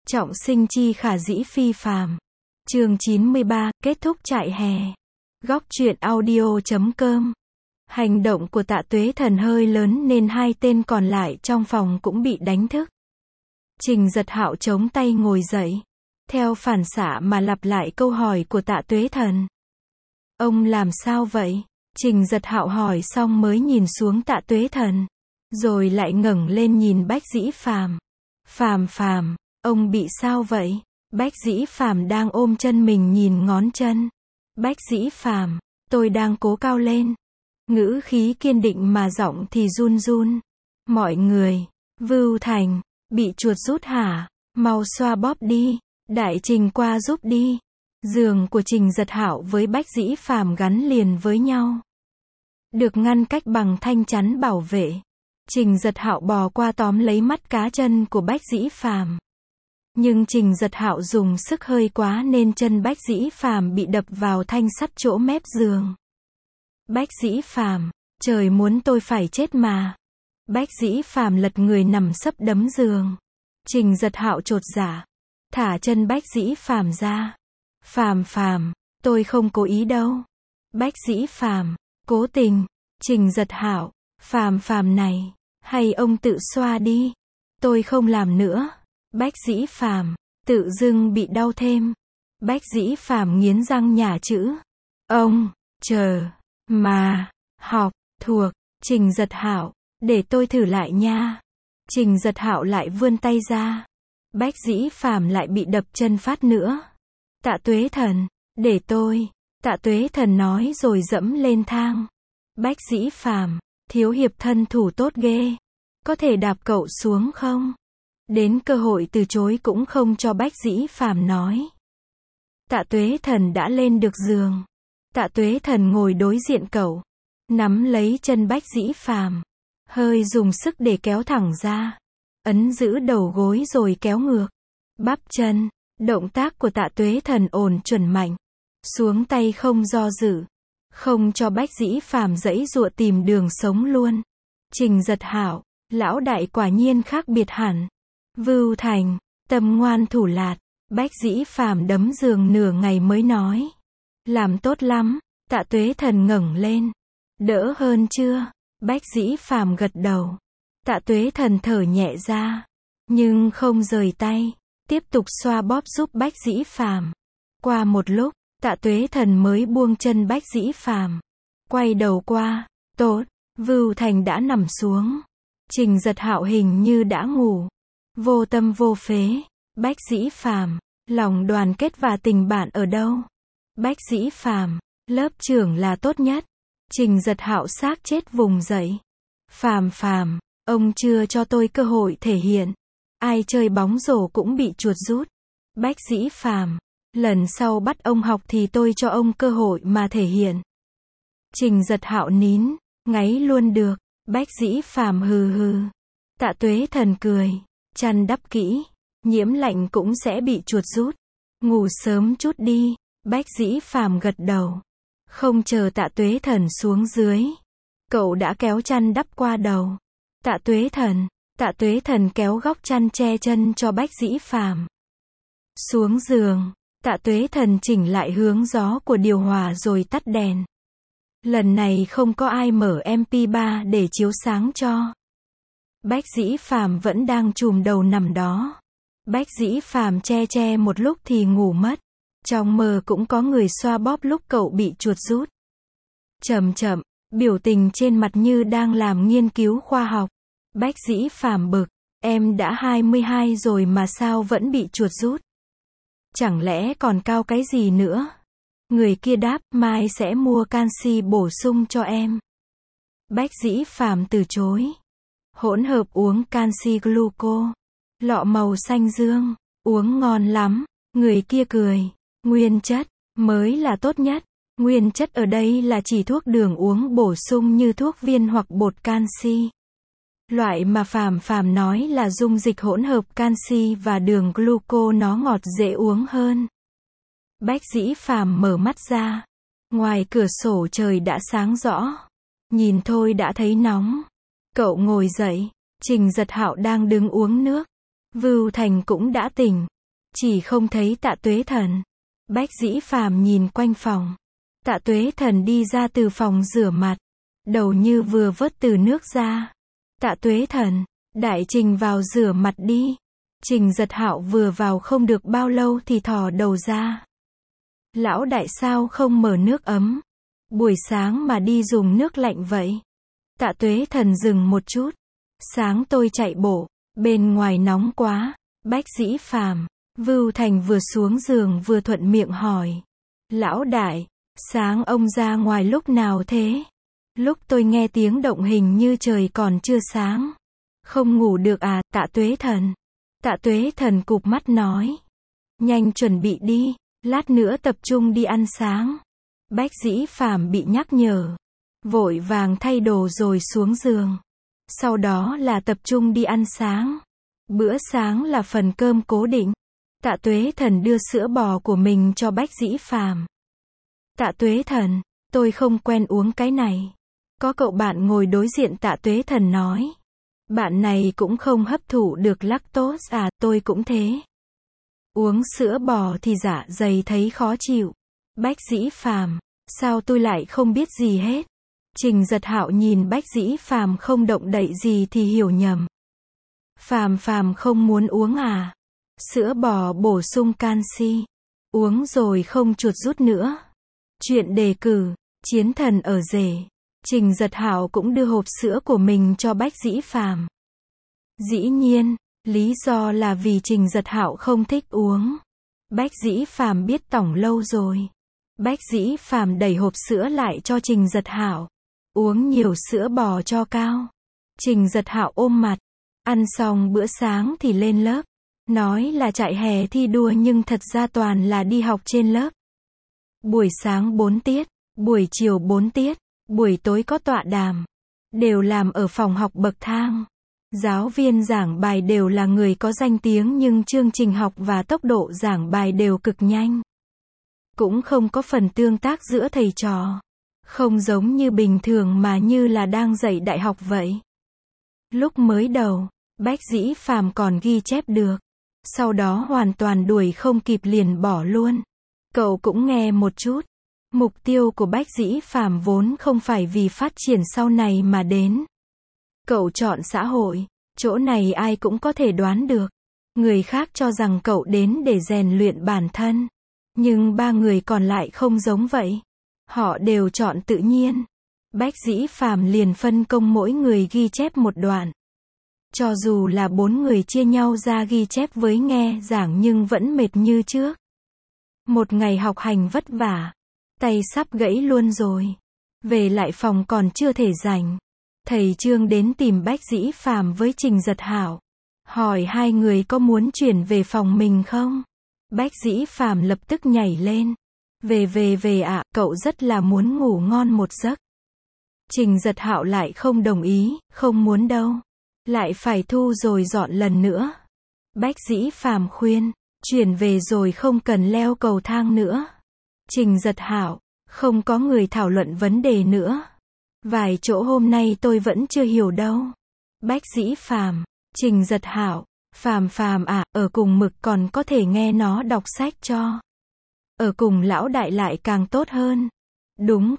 Trọng sinh chi khả dĩ phi phàm. Chương 93, kết thúc trại hè. Góc truyện audio.com. Hành động của Tạ Tuế Thần hơi lớn nên hai tên còn lại trong phòng cũng bị đánh thức. Trình Giật Hạo chống tay ngồi dậy, theo phản xạ mà lặp lại câu hỏi của Tạ Tuế Thần. Ông làm sao vậy? Trình Giật Hạo hỏi xong mới nhìn xuống Tạ Tuế Thần, rồi lại ngẩng lên nhìn Bách Dĩ Phàm. Phàm, ông bị sao vậy? Bách Dĩ Phàm đang ôm chân mình nhìn ngón chân. Bách Dĩ Phàm, tôi đang cố cao lên. Ngữ khí kiên định mà giọng thì run run. Mọi người, Vưu Thành, bị chuột rút hả? Mau xoa bóp đi, Đại Trình qua giúp đi. Giường của Trình Giật Hạo với Bách Dĩ Phàm gắn liền với nhau, được ngăn cách bằng thanh chắn bảo vệ. Trình Giật Hạo bò qua tóm lấy mắt cá chân của Bách Dĩ Phàm. Nhưng Trình Giật Hạo dùng sức hơi quá nên chân Bách Dĩ Phàm bị đập vào thanh sắt chỗ mép giường. Bách Dĩ Phàm, trời muốn tôi phải chết mà. Bách Dĩ Phàm lật người nằm sấp đấm giường. Trình Giật Hạo chột dạ, thả chân Bách Dĩ Phàm ra. Phàm, tôi không cố ý đâu. Bách Dĩ Phàm, cố tình. Trình Giật Hạo, Phàm này, hay ông tự xoa đi. Tôi không làm nữa. Bách Dĩ Phàm, tự dưng bị đau thêm. Bách Dĩ Phàm nghiến răng nhả chữ. Ông, chờ, mà, học, thuộc. Trình Giật Hạo, để tôi thử lại nha. Trình Giật Hạo lại vươn tay ra. Bách Dĩ Phàm lại bị đập chân phát nữa. Tạ Tuế Thần, để tôi. Tạ Tuế Thần nói rồi dẫm lên thang. Bách Dĩ Phàm, thiếu hiệp thân thủ tốt ghê. Có thể đạp cậu xuống không? Đến cơ hội từ chối cũng không cho Bách Dĩ Phàm nói. Tạ Tuế Thần đã lên được giường. Tạ Tuế Thần ngồi đối diện cậu, nắm lấy chân Bách Dĩ Phàm, hơi dùng sức để kéo thẳng ra, ấn giữ đầu gối rồi kéo ngược bắp chân. Động tác của Tạ Tuế Thần ổn chuẩn mạnh, xuống tay không do dự, không cho Bách Dĩ Phàm giãy giụa tìm đường sống luôn. Trình Giật Hạo, lão đại quả nhiên khác biệt hẳn. Vưu Thành, tâm ngoan thủ lạt. Bách Dĩ Phàm đấm giường nửa ngày mới nói. Làm tốt lắm. Tạ Tuế Thần ngẩng lên. Đỡ hơn chưa? Bách Dĩ Phàm gật đầu. Tạ Tuế Thần thở nhẹ ra, nhưng không rời tay, tiếp tục xoa bóp giúp Bách Dĩ Phàm. Qua một lúc, Tạ Tuế Thần mới buông chân Bách Dĩ Phàm, quay đầu qua. Tốt. Vưu Thành đã nằm xuống. Trình Giật Hạo hình như đã ngủ. Vô tâm vô phế. Bách Dĩ Phàm, lòng đoàn kết và tình bạn ở đâu? Bách Dĩ Phàm, lớp trưởng là tốt nhất. Trình Giật Hạo xác chết vùng dậy. Phàm, ông chưa cho tôi cơ hội thể hiện. Ai chơi bóng rổ cũng bị chuột rút. Bách Dĩ Phàm, lần sau bắt ông học thì tôi cho ông cơ hội mà thể hiện. Trình Giật Hạo nín, ngáy luôn được. Bách Dĩ Phàm hừ. Tạ Tuế Thần cười, chăn đắp kỹ, nhiễm lạnh cũng sẽ bị chuột rút. Ngủ sớm chút đi. Bách Dĩ Phàm gật đầu. Không chờ Tạ Tuế Thần xuống dưới, cậu đã kéo chăn đắp qua đầu. Tạ Tuế Thần kéo góc chăn che chân cho Bách Dĩ Phàm. Xuống giường, Tạ Tuế Thần chỉnh lại hướng gió của điều hòa rồi tắt đèn. Lần này không có ai mở MP3 để chiếu sáng cho. Bách Dĩ Phàm vẫn đang chùm đầu nằm đó. Bách Dĩ Phàm che một lúc thì ngủ mất. Trong mơ cũng có người xoa bóp lúc cậu bị chuột rút. Chậm, biểu tình trên mặt như đang làm nghiên cứu khoa học. Bách Dĩ Phàm bực, em đã 22 rồi mà sao vẫn bị chuột rút? Chẳng lẽ còn cao cái gì nữa? Người kia đáp, mai sẽ mua canxi bổ sung cho em. Bách Dĩ Phàm từ chối. Hỗn hợp uống canxi gluco, lọ màu xanh dương, uống ngon lắm. Người kia cười, nguyên chất mới là tốt nhất. Nguyên chất ở đây là chỉ thuốc đường uống bổ sung như thuốc viên hoặc bột canxi. Loại mà Phàm nói là dung dịch hỗn hợp canxi và đường gluco, nó ngọt dễ uống hơn. Bách Dĩ Phàm mở mắt ra. Ngoài cửa sổ trời đã sáng rõ. Nhìn thôi đã thấy nóng. Cậu ngồi dậy. Trình Giật Hạo đang đứng uống nước. Vưu Thành cũng đã tỉnh. chỉ không thấy Tạ Tuế Thần. Bách Dĩ Phàm nhìn quanh phòng. Tạ Tuế Thần đi ra từ phòng rửa mặt, đầu như vừa vớt từ nước ra. Tạ Tuế Thần, đại Trình vào rửa mặt đi. Trình Giật Hạo vừa vào không được bao lâu thì thò đầu ra. Lão đại sao không mở nước ấm? Buổi sáng mà đi dùng nước lạnh vậy? Tạ Tuế Thần dừng một chút. Sáng tôi chạy bộ, bên ngoài nóng quá. Bách Dĩ Phàm, Vưu Thành vừa xuống giường vừa thuận miệng hỏi. Lão đại, sáng ông ra ngoài lúc nào thế? Lúc tôi nghe tiếng động hình như trời còn chưa sáng. Không ngủ được à, Tạ Tuế Thần? Tạ Tuế Thần cụp mắt nói. Nhanh chuẩn bị đi, lát nữa tập trung đi ăn sáng. Bách Dĩ Phàm bị nhắc nhở, vội vàng thay đồ rồi xuống giường. Sau đó là tập trung đi ăn sáng. Bữa sáng là phần cơm cố định. Tạ Tuế Thần đưa sữa bò của mình cho Bách Dĩ Phàm. Tạ Tuế Thần, tôi không quen uống cái này. Có cậu bạn ngồi đối diện Tạ Tuế Thần nói. Bạn này cũng không hấp thụ được lactose à, tôi cũng thế. Uống sữa bò thì dạ dày thấy khó chịu. Bách Dĩ Phàm, sao tôi lại không biết gì hết? Trình Giật Hạo nhìn Bách Dĩ Phàm không động đậy gì thì hiểu nhầm. Phàm không muốn uống à? Sữa bò bổ sung canxi. Uống rồi không chuột rút nữa. Chuyện đề cử, chiến thần ở rể. Trình Giật Hạo cũng đưa hộp sữa của mình cho Bách Dĩ Phàm. Dĩ nhiên, lý do là vì Trình Giật Hạo không thích uống. Bách Dĩ Phàm biết tỏng lâu rồi. Bách Dĩ Phàm đẩy hộp sữa lại cho Trình Giật Hạo. Uống nhiều sữa bò cho cao. Trình Giật Hạo ôm mặt. Ăn xong bữa sáng thì lên lớp. Nói là chạy hè thi đua nhưng thật ra toàn là đi học trên lớp. Buổi sáng 4 tiết, buổi chiều 4 tiết, buổi tối có tọa đàm. Đều làm ở phòng học bậc thang. Giáo viên giảng bài đều là người có danh tiếng nhưng chương trình học và tốc độ giảng bài đều cực nhanh. Cũng không có phần tương tác giữa thầy trò. Không giống như bình thường mà như là đang dạy đại học vậy. Lúc mới đầu, Bách Dĩ Phàm còn ghi chép được. Sau đó hoàn toàn đuổi không kịp liền bỏ luôn. Cậu cũng nghe một chút. Mục tiêu của Bách Dĩ Phàm vốn không phải vì phát triển sau này mà đến. Cậu chọn xã hội, chỗ này ai cũng có thể đoán được. Người khác cho rằng cậu đến để rèn luyện bản thân. Nhưng 3 người còn lại không giống vậy. Họ đều chọn tự nhiên. Bách Dĩ Phàm liền phân công mỗi người ghi chép một đoạn. Cho dù là 4 người chia nhau ra ghi chép với nghe giảng nhưng vẫn mệt như trước. Một ngày học hành vất vả. Tay sắp gãy luôn rồi. Về lại phòng còn chưa thể rảnh. Thầy Trương đến tìm Bách Dĩ Phàm với Trình Giật Hạo. Hỏi hai người có muốn chuyển về phòng mình không? Bách Dĩ Phàm lập tức nhảy lên. Về ạ, cậu rất là muốn ngủ ngon một giấc. Trình Giật Hạo lại không đồng ý, không muốn đâu. Lại phải thu rồi dọn lần nữa. Bách Dĩ Phàm khuyên, chuyển về rồi không cần leo cầu thang nữa. Trình Giật Hạo, không có người thảo luận vấn đề nữa. Vài chỗ hôm nay tôi vẫn chưa hiểu đâu. Bách Dĩ Phàm, Trình Giật Hạo, Phàm à, ở cùng Mực còn có thể nghe nó đọc sách cho. Ở cùng lão đại lại càng tốt hơn. Đúng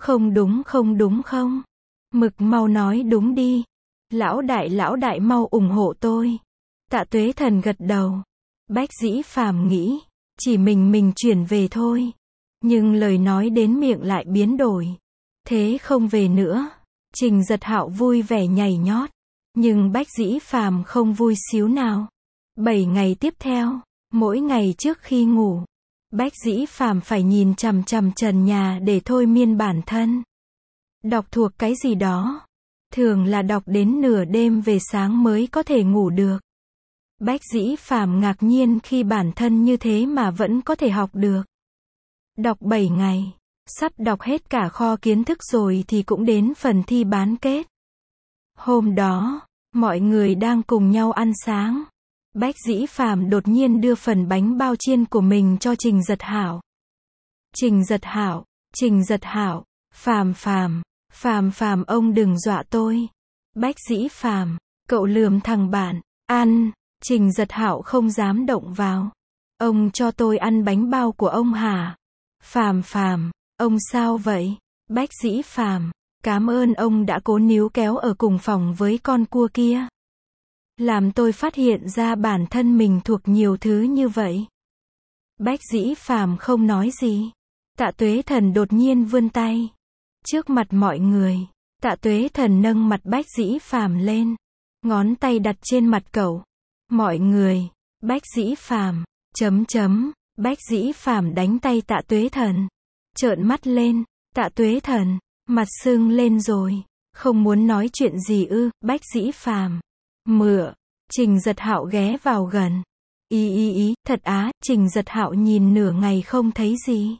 không? Mực mau nói đúng đi. Lão đại mau ủng hộ tôi. Tạ Tuế Thần gật đầu. Bách Dĩ Phàm nghĩ, chỉ mình chuyển về thôi. Nhưng lời nói đến miệng lại biến đổi. Thế không về nữa. Trình Giật Hạo vui vẻ nhảy nhót. Nhưng Bách Dĩ Phàm không vui xíu nào. 7 ngày tiếp theo, mỗi ngày trước khi ngủ, Bách Dĩ Phàm phải nhìn chằm chằm trần nhà để thôi miên bản thân. Đọc thuộc cái gì đó. Thường là đọc đến nửa đêm về sáng mới có thể ngủ được. Bách Dĩ Phàm ngạc nhiên khi bản thân như thế mà vẫn có thể học được. Đọc 7 ngày, sắp đọc hết cả kho kiến thức rồi thì cũng đến phần thi bán kết. Hôm đó, mọi người đang cùng nhau ăn sáng. Bách Dĩ Phàm đột nhiên đưa phần bánh bao chiên của mình cho Trình Giật Hạo. Trình Giật Hạo, Phàm ông đừng dọa tôi. Bách Dĩ Phàm, cậu lườm thằng bạn, ăn. Trình Giật Hạo không dám động vào. Ông cho tôi ăn bánh bao của ông hả? Phàm phàm, ông sao vậy? Bách Dĩ Phàm, cảm ơn ông đã cố níu kéo ở cùng phòng với con cua kia. Làm tôi phát hiện ra bản thân mình thuộc nhiều thứ như vậy. Bách Dĩ Phàm không nói gì. Tạ Tuế Thần đột nhiên vươn tay. Trước mặt mọi người, Tạ Tuế Thần nâng mặt Bách Dĩ Phàm lên. Ngón tay đặt trên mặt cậu. Mọi người, Bách Dĩ Phàm, Bách Dĩ Phàm đánh tay Tạ Tuế Thần. Trợn mắt lên, Tạ Tuế Thần, mặt sưng lên rồi. Không muốn nói chuyện gì ư? Bách Dĩ Phàm. Mửa. Trình Giật Hạo ghé vào gần. Ý, thật á. Trình Giật Hạo nhìn nửa ngày không thấy gì.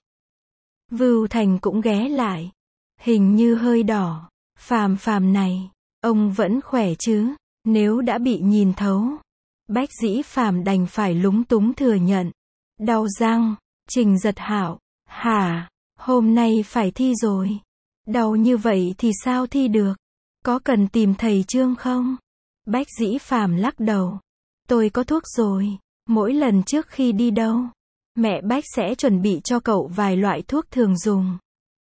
Vưu Thành cũng ghé lại. Hình như hơi đỏ. Phàm phàm này, ông vẫn khỏe chứ? Nếu đã bị nhìn thấu. Bách Dĩ Phàm đành phải lúng túng thừa nhận. Đau răng. Trình Giật Hạo. Hả? Hôm nay phải thi rồi. Đau như vậy thì sao thi được? Có cần tìm thầy Trương không? Bách Dĩ Phàm lắc đầu. Tôi có thuốc rồi. Mỗi lần trước khi đi đâu, mẹ Bách sẽ chuẩn bị cho cậu vài loại thuốc thường dùng.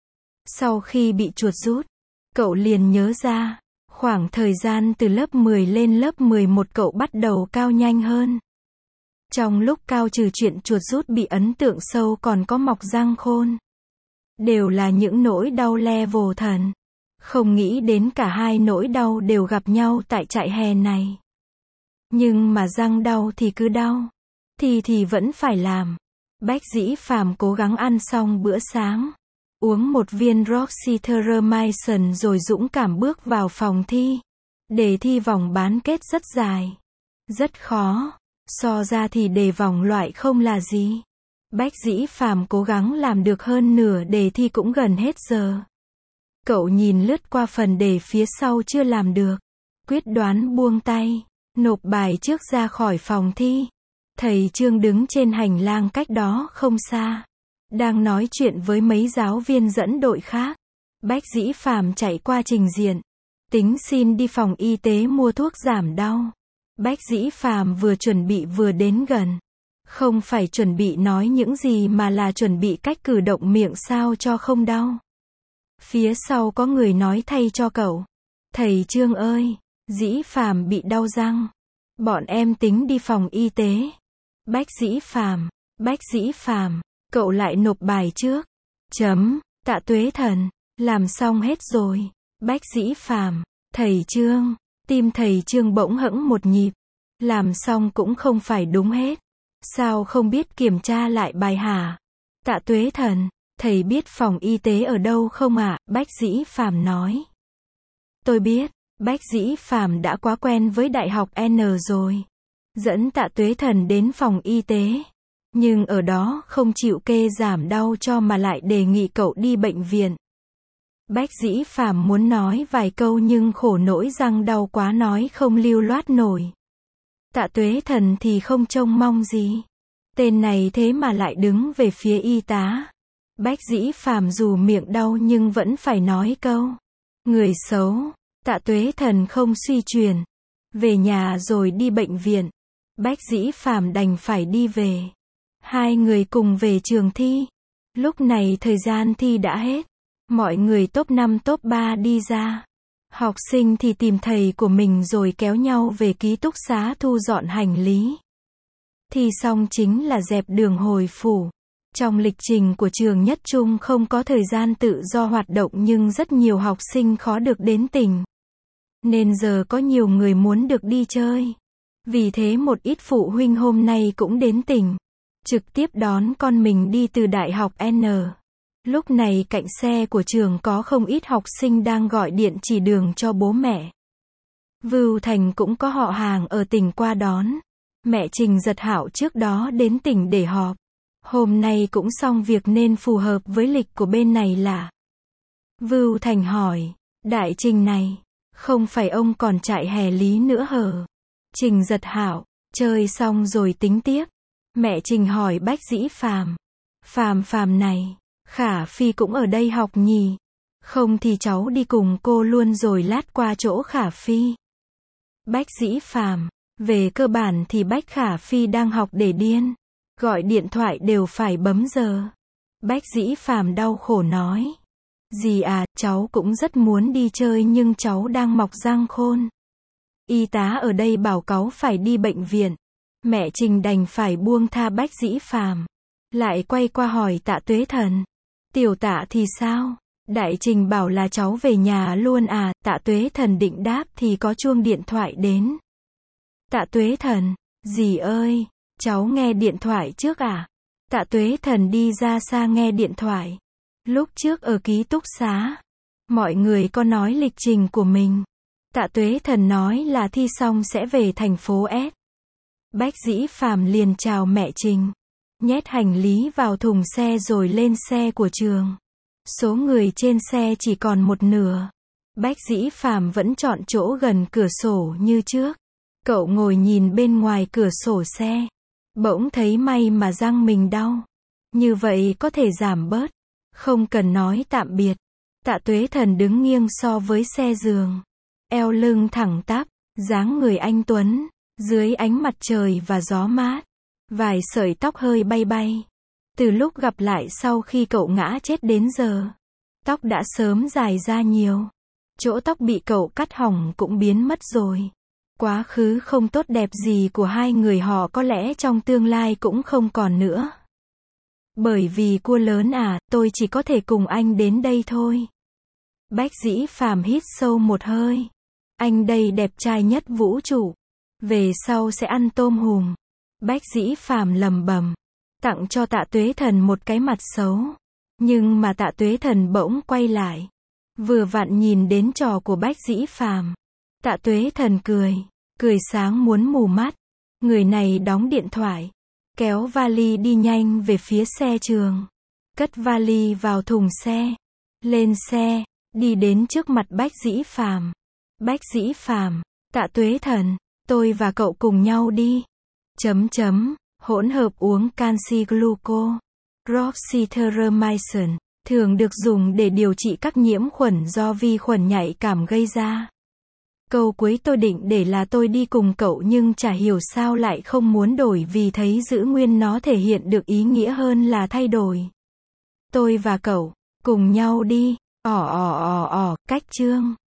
Sau khi bị chuột rút, cậu liền nhớ ra. Khoảng thời gian từ lớp 10 lên lớp 11 cậu bắt đầu cao nhanh hơn. Trong lúc cao trừ chuyện chuột rút bị ấn tượng sâu còn có mọc răng khôn. Đều là những nỗi đau level thần. Không nghĩ đến cả hai nỗi đau đều gặp nhau tại trại hè này. Nhưng mà răng đau thì cứ đau. Thì vẫn phải làm. Bách Dĩ Phàm cố gắng ăn xong bữa sáng. Uống một viên Roxythermycin rồi dũng cảm bước vào phòng thi. Đề thi vòng bán kết rất dài. Rất khó. So ra thì đề vòng loại không là gì. Bách Dĩ Phàm cố gắng làm được hơn nửa đề thi cũng gần hết giờ. Cậu nhìn lướt qua phần đề phía sau chưa làm được. Quyết đoán buông tay. Nộp bài trước ra khỏi phòng thi. Thầy Trương đứng trên hành lang cách đó không xa. Đang nói chuyện với mấy giáo viên dẫn đội khác. Bách Dĩ Phàm chạy qua trình diện. Tính xin đi phòng y tế mua thuốc giảm đau. Bách Dĩ Phàm vừa chuẩn bị vừa đến gần. Không phải chuẩn bị nói những gì mà là chuẩn bị cách cử động miệng sao cho không đau. Phía sau có người nói thay cho cậu. Thầy Trương ơi, Dĩ Phàm bị đau răng. Bọn em tính đi phòng y tế. Bách Dĩ Phàm, cậu lại nộp bài trước. Tạ Tuế Thần, làm xong hết rồi. Bách Dĩ Phàm, thầy Trương, tim thầy Trương bỗng hẫng một nhịp. Làm xong cũng không phải đúng hết. Sao không biết kiểm tra lại bài hả? Tạ Tuế Thần, thầy biết phòng y tế ở đâu không ạ? Bách Dĩ Phàm nói. Tôi biết. Bách Dĩ Phàm đã quá quen với Đại học N rồi. Dẫn Tạ Tuế Thần đến phòng y tế. Nhưng ở đó không chịu kê giảm đau cho mà lại đề nghị cậu đi bệnh viện. Bách Dĩ Phàm muốn nói vài câu nhưng khổ nỗi răng đau quá nói không lưu loát nổi. Tạ Tuế Thần thì không trông mong gì. Tên này thế mà lại đứng về phía y tá. Bách Dĩ Phàm dù miệng đau nhưng vẫn phải nói câu. Người xấu. Tạ Tuế Thần không suy chuyển. Về nhà rồi đi bệnh viện. Bách Dĩ Phàm đành phải đi về. Hai người cùng về trường thi. Lúc này thời gian thi đã hết. Mọi người top 5 top 3 đi ra. Học sinh thì tìm thầy của mình rồi kéo nhau về ký túc xá thu dọn hành lý. Thi xong chính là dẹp đường hồi phủ. Trong lịch trình của trường Nhất Trung không có thời gian tự do hoạt động nhưng rất nhiều học sinh khó được đến tỉnh. Nên giờ có nhiều người muốn được đi chơi. Vì thế một ít phụ huynh hôm nay cũng đến tỉnh. Trực tiếp đón con mình đi từ Đại học N. Lúc này cạnh xe của trường có không ít học sinh đang gọi điện chỉ đường cho bố mẹ. Vưu Thành cũng có họ hàng ở tỉnh qua đón. Mẹ Trình Giật Hạo trước đó đến tỉnh để họp. Hôm nay cũng xong việc nên phù hợp với lịch của bên này là. Vưu Thành hỏi, Đại Trình này, không phải ông còn trại hè lý nữa hả? Trình Giật Hạo, chơi xong rồi tính tiếp. Mẹ Trình hỏi Bách Dĩ Phàm. Phàm này, Khả Phi cũng ở đây học nhỉ? Không thì cháu đi cùng cô luôn rồi lát qua chỗ Khả Phi. Bách Dĩ Phàm, về cơ bản thì Bách Khả Phi đang học để điên. Gọi điện thoại đều phải bấm giờ. Bách Dĩ Phàm đau khổ nói. Dì à, cháu cũng rất muốn đi chơi nhưng cháu đang mọc răng khôn. Y tá ở đây bảo cáu phải đi bệnh viện. Mẹ Trình đành phải buông tha Bách Dĩ Phàm. Lại quay qua hỏi Tạ Tuế Thần. Tiểu Tạ thì sao? Đại Trình bảo là cháu về nhà luôn à? Tạ Tuế Thần định đáp thì có chuông điện thoại đến. Tạ Tuế Thần, dì ơi, cháu nghe điện thoại trước à? Tạ Tuế Thần đi ra xa nghe điện thoại. Lúc trước ở ký túc xá, mọi người có nói lịch trình của mình. Tạ Tuế Thần nói là thi xong sẽ về thành phố S. Bách Dĩ Phàm liền chào mẹ Trình, nhét hành lý vào thùng xe rồi lên xe của trường. Số người trên xe chỉ còn một nửa. Bách Dĩ Phàm vẫn chọn chỗ gần cửa sổ như trước. Cậu ngồi nhìn bên ngoài cửa sổ xe. Bỗng thấy may mà răng mình đau. Như vậy có thể giảm bớt. Không cần nói tạm biệt. Tạ Tuế Thần đứng nghiêng so với xe giường. Eo lưng thẳng tắp, dáng người anh tuấn, dưới ánh mặt trời và gió mát. Vài sợi tóc hơi bay bay. Từ lúc gặp lại sau khi cậu ngã chết đến giờ, tóc đã sớm dài ra nhiều. Chỗ tóc bị cậu cắt hỏng cũng biến mất rồi. Quá khứ không tốt đẹp gì của hai người họ có lẽ trong tương lai cũng không còn nữa. Bởi vì cua lớn à, tôi chỉ có thể cùng anh đến đây thôi. Bách Dĩ Phàm hít sâu một hơi. Anh đây đẹp trai nhất vũ trụ. Về sau sẽ ăn tôm hùm. Bách Dĩ Phàm lẩm bẩm. Tặng cho Tạ Tuế Thần một cái mặt xấu. Nhưng mà Tạ Tuế Thần bỗng quay lại. Vừa vặn nhìn đến trò của Bách Dĩ Phàm. Tạ Tuế Thần cười. Cười sáng muốn mù mắt. Người này đóng điện thoại. Kéo vali đi nhanh về phía xe trường. Cất vali vào thùng xe. Lên xe. Đi đến trước mặt Bách Dĩ Phàm. Bách Dĩ Phàm, Tạ Tuế Thần, tôi và cậu cùng nhau đi. Hỗn hợp uống canxi gluco, roxythermycin, thường được dùng để điều trị các nhiễm khuẩn do vi khuẩn nhạy cảm gây ra. Câu cuối tôi định để là tôi đi cùng cậu nhưng chả hiểu sao lại không muốn đổi vì thấy giữ nguyên nó thể hiện được ý nghĩa hơn là thay đổi. Tôi và cậu, cùng nhau đi, cách chương.